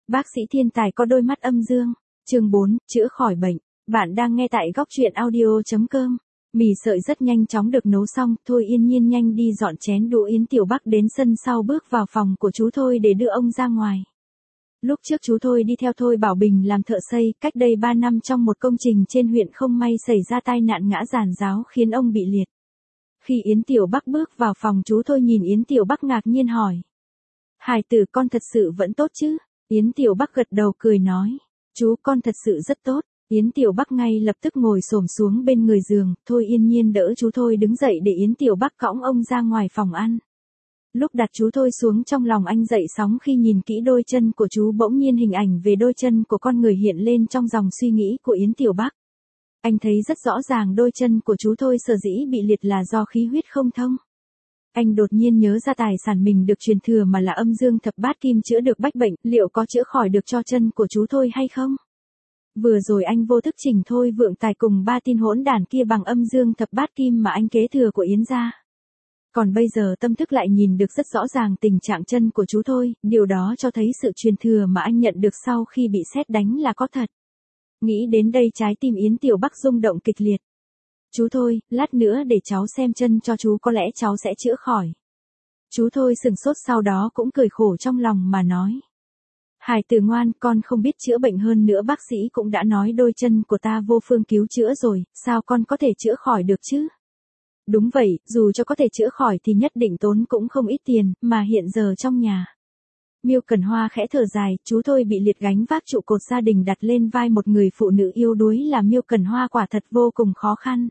Bác sĩ thiên tài có đôi mắt âm dương. Chương 4, chữa khỏi bệnh. Bạn đang nghe tại góc truyện audio.com. Mì sợi rất nhanh chóng được nấu xong, Thôi Yên Nhiên nhanh đi dọn chén đũa. Yến Tiểu Bắc đến sân sau bước vào phòng của chú Thôi để đưa ông ra ngoài. Lúc trước chú Thôi đi theo Thôi Bảo Bình làm thợ xây, cách đây 3 năm trong một công trình trên huyện không may xảy ra tai nạn ngã giàn giáo khiến ông bị liệt. Khi Yến Tiểu Bắc bước vào phòng, chú Thôi nhìn Yến Tiểu Bắc ngạc nhiên hỏi. Hải tử, con thật sự vẫn tốt chứ? Yến Tiểu Bắc gật đầu cười nói. Chú, con thật sự rất tốt. Yến Tiểu Bắc ngay lập tức ngồi xổm xuống bên người giường. Thôi Yên Nhiên đỡ chú Thôi đứng dậy để Yến Tiểu Bắc cõng ông ra ngoài phòng ăn. Lúc đặt chú Thôi xuống, trong lòng anh dậy sóng khi nhìn kỹ đôi chân của chú. Bỗng nhiên hình ảnh về đôi chân của con người hiện lên trong dòng suy nghĩ của Yến Tiểu Bắc. Anh thấy rất rõ ràng đôi chân của chú Thôi sở dĩ bị liệt là do khí huyết không thông. Anh đột nhiên nhớ ra tài sản mình được truyền thừa mà là âm dương thập bát kim chữa được bách bệnh, liệu có chữa khỏi được cho chân của chú Thôi hay không? Vừa rồi anh vô thức chỉnh Thôi Vượng Tài cùng 3 tin hỗn đản kia bằng âm dương thập bát kim mà anh kế thừa của Yến gia. Còn bây giờ tâm thức lại nhìn được rất rõ ràng tình trạng chân của chú Thôi, điều đó cho thấy sự truyền thừa mà anh nhận được sau khi bị sét đánh là có thật. Nghĩ đến đây trái tim Yến Tiểu Bắc rung động kịch liệt. Chú Thôi, lát nữa để cháu xem chân cho chú, có lẽ cháu sẽ chữa khỏi. Chú Thôi sừng sốt, sau đó cũng cười khổ trong lòng mà nói. Hải tử ngoan, con không biết chữa bệnh, hơn nữa bác sĩ cũng đã nói đôi chân của ta vô phương cứu chữa rồi, sao con có thể chữa khỏi được chứ? Đúng vậy, dù cho có thể chữa khỏi thì nhất định tốn cũng không ít tiền, mà hiện giờ trong nhà. Miêu Cần Hoa khẽ thở dài, chú Thôi bị liệt gánh vác trụ cột gia đình đặt lên vai một người phụ nữ yếu đuối là Miêu Cần Hoa quả thật vô cùng khó khăn.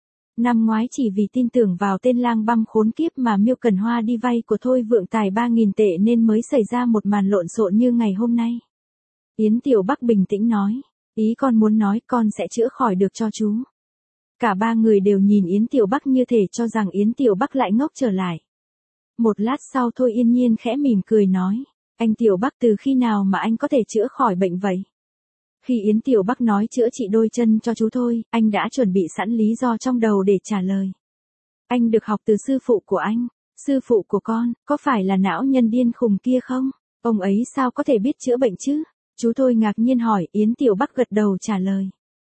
Năm ngoái chỉ vì tin tưởng vào tên lang băm khốn kiếp mà Miêu Cần Hoa đi vay của Thôi Vượng Tài 3.000 tệ nên mới xảy ra một màn lộn xộn như ngày hôm nay. Yến Tiểu Bắc bình tĩnh nói, ý con muốn nói con sẽ chữa khỏi được cho chú. Cả ba người đều nhìn Yến Tiểu Bắc như thể cho rằng Yến Tiểu Bắc lại ngốc trở lại. Một lát sau Thôi Yên Nhiên khẽ mỉm cười nói, anh Tiểu Bắc, từ khi nào mà anh có thể chữa khỏi bệnh vậy? Khi Yến Tiểu Bắc nói chữa trị đôi chân cho chú Thôi, anh đã chuẩn bị sẵn lý do trong đầu để trả lời. Anh được học từ sư phụ của anh. Sư phụ của con, có phải là não nhân điên khùng kia không? Ông ấy sao có thể biết chữa bệnh chứ? Chú Thôi ngạc nhiên hỏi. Yến Tiểu Bắc gật đầu trả lời.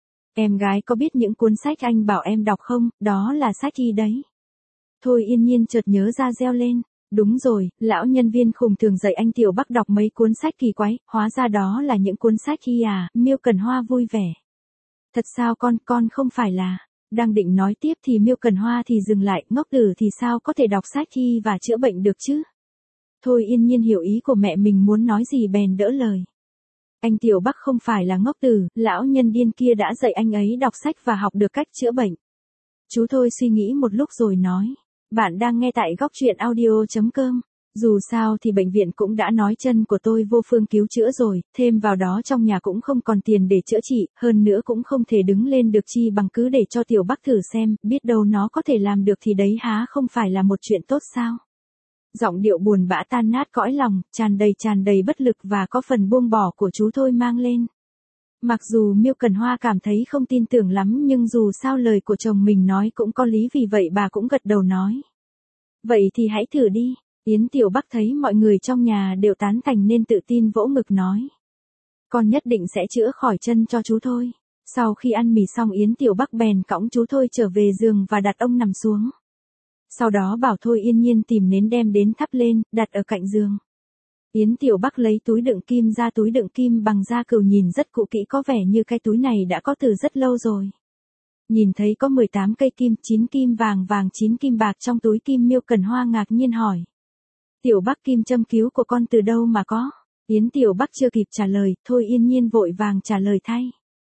Em gái có biết những cuốn sách anh bảo em đọc không? Đó là sách y đấy. Thôi Yên Nhiên chợt nhớ ra reo lên. Đúng rồi, lão nhân viên khùng thường dạy anh Tiểu Bắc đọc mấy cuốn sách kỳ quái, hóa ra đó là những cuốn sách y à? Miêu Cần Hoa vui vẻ. Thật sao con không phải là... Đang định nói tiếp thì Miêu Cần Hoa thì dừng lại, ngốc tử thì sao có thể đọc sách y và chữa bệnh được chứ? Thôi Yên Nhiên hiểu ý của mẹ mình muốn nói gì bèn đỡ lời. Anh Tiểu Bắc không phải là ngốc tử, lão nhân điên kia đã dạy anh ấy đọc sách và học được cách chữa bệnh. Chú Thôi suy nghĩ một lúc rồi nói. Bạn đang nghe tại góc truyện audio.com. Dù sao thì bệnh viện cũng đã nói chân của tôi vô phương cứu chữa rồi, thêm vào đó trong nhà cũng không còn tiền để chữa trị, hơn nữa cũng không thể đứng lên được, chi bằng cứ để cho Tiểu Bắc thử xem, biết đâu nó có thể làm được thì đấy há không phải là một chuyện tốt sao? Giọng điệu buồn bã tan nát cõi lòng, tràn đầy bất lực và có phần buông bỏ của chú Thôi mang lên. Mặc dù Miêu Cần Hoa cảm thấy không tin tưởng lắm nhưng dù sao lời của chồng mình nói cũng có lý, vì vậy bà cũng gật đầu nói. Vậy thì hãy thử đi. Yến Tiểu Bắc thấy mọi người trong nhà đều tán thành nên tự tin vỗ ngực nói. Con nhất định sẽ chữa khỏi chân cho chú Thôi. Sau khi ăn mì xong Yến Tiểu Bắc bèn cõng chú Thôi trở về giường và đặt ông nằm xuống. Sau đó bảo Thôi Yên Nhiên tìm nến đem đến thắp lên, đặt ở cạnh giường. Yến Tiểu Bắc lấy túi đựng kim ra, túi đựng kim bằng da cừu nhìn rất cũ kỹ, có vẻ như cái túi này đã có từ rất lâu rồi. Nhìn thấy có 18 cây kim, 9 kim vàng, 9 kim bạc trong túi kim, Miêu Cần Hoa ngạc nhiên hỏi. Tiểu Bắc, kim châm cứu của con từ đâu mà có? Yến Tiểu Bắc chưa kịp trả lời, Thôi Yên Nhiên vội vàng trả lời thay.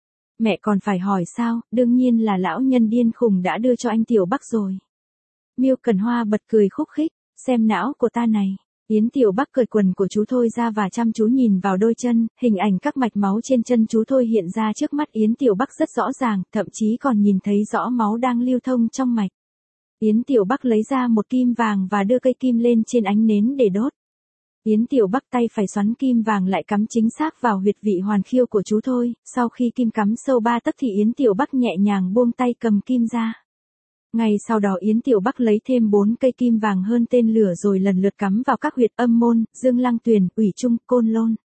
Mẹ còn phải hỏi sao, đương nhiên là lão nhân điên khùng đã đưa cho anh Tiểu Bắc rồi. Miêu Cần Hoa bật cười khúc khích, xem não của ta này. Yến Tiểu Bắc cởi quần của chú Thôi ra và chăm chú nhìn vào đôi chân, hình ảnh các mạch máu trên chân chú Thôi hiện ra trước mắt Yến Tiểu Bắc rất rõ ràng, thậm chí còn nhìn thấy rõ máu đang lưu thông trong mạch. Yến Tiểu Bắc lấy ra một kim vàng và đưa cây kim lên trên ánh nến để đốt. Yến Tiểu Bắc tay phải xoắn kim vàng lại cắm chính xác vào huyệt vị hoàn khiêu của chú Thôi, sau khi kim cắm sâu 3 tấc thì Yến Tiểu Bắc nhẹ nhàng buông tay cầm kim ra. Ngay sau đó Yến Tiểu Bắc lấy thêm 4 cây kim vàng hơn tên lửa rồi lần lượt cắm vào các huyệt âm môn, Dương Lăng Tuyền, Ủy Trung, Côn Lôn.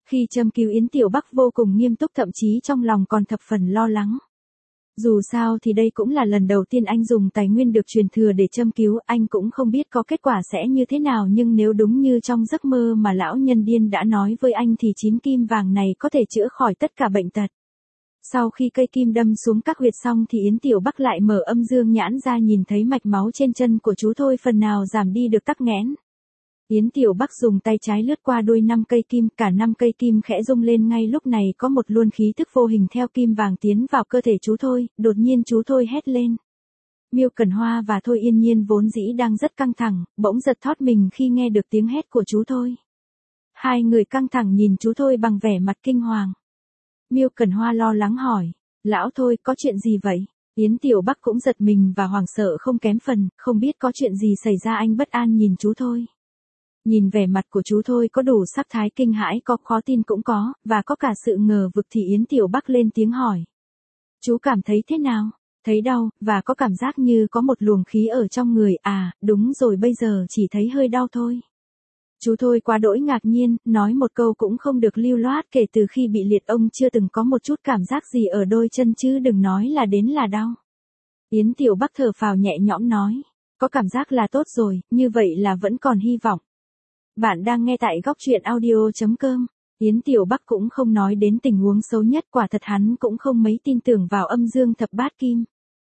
Khi châm cứu Yến Tiểu Bắc vô cùng nghiêm túc, thậm chí trong lòng còn thập phần lo lắng. Dù sao thì đây cũng là lần đầu tiên anh dùng tài nguyên được truyền thừa để châm cứu, anh cũng không biết có kết quả sẽ như thế nào, nhưng nếu đúng như trong giấc mơ mà lão nhân điên đã nói với anh thì 9 kim vàng này có thể chữa khỏi tất cả bệnh tật. Sau khi cây kim đâm xuống các huyệt xong thì Yến Tiểu Bắc lại mở âm dương nhãn ra, nhìn thấy mạch máu trên chân của chú Thôi phần nào giảm đi được tắc nghẽn. Yến Tiểu Bắc dùng tay trái lướt qua đuôi 5 cây kim, cả 5 cây kim khẽ rung lên, ngay lúc này có một luồng khí thức vô hình theo kim vàng tiến vào cơ thể chú Thôi, đột nhiên chú Thôi hét lên. Miêu Cẩn Hoa và Thôi Yên Nhiên vốn dĩ đang rất căng thẳng, bỗng giật thót mình khi nghe được tiếng hét của chú Thôi. Hai người căng thẳng nhìn chú Thôi bằng vẻ mặt kinh hoàng. Miêu Cẩn Hoa lo lắng hỏi, lão Thôi có chuyện gì vậy? Yến Tiểu Bắc cũng giật mình và hoảng sợ không kém phần, không biết có chuyện gì xảy ra, anh bất an nhìn chú Thôi. Nhìn vẻ mặt của chú Thôi có đủ sắc thái kinh hãi, có khó tin cũng có, và có cả sự ngờ vực thì Yến Tiểu Bắc lên tiếng hỏi. Chú cảm thấy thế nào? Thấy đau, và có cảm giác như có một luồng khí ở trong người, à, đúng rồi, bây giờ chỉ thấy hơi đau thôi. Chú Thôi quá đỗi ngạc nhiên, nói một câu cũng không được lưu loát, kể từ khi bị liệt ông chưa từng có một chút cảm giác gì ở đôi chân chứ đừng nói là đến là đau. Yến Tiểu Bắc thở phào nhẹ nhõm nói, có cảm giác là tốt rồi, như vậy là vẫn còn hy vọng. Bạn đang nghe tại góc truyện audio.com. Yến Tiểu Bắc cũng không nói đến tình huống xấu nhất, quả thật hắn cũng không mấy tin tưởng vào âm dương thập bát kim.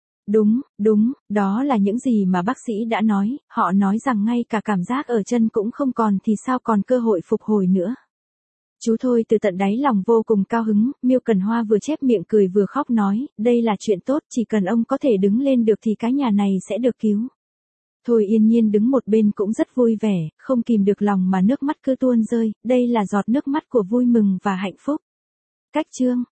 Đúng, đó là những gì mà bác sĩ đã nói, họ nói rằng ngay cả cảm giác ở chân cũng không còn thì sao còn cơ hội phục hồi nữa. Chú Thôi từ tận đáy lòng vô cùng cao hứng, Miêu Cẩn Hoa vừa chép miệng cười vừa khóc nói, đây là chuyện tốt, chỉ cần ông có thể đứng lên được thì cái nhà này sẽ được cứu. Thôi Yên Nhiên đứng một bên cũng rất vui vẻ, không kìm được lòng mà nước mắt cứ tuôn rơi, đây là giọt nước mắt của vui mừng và hạnh phúc. Cách chương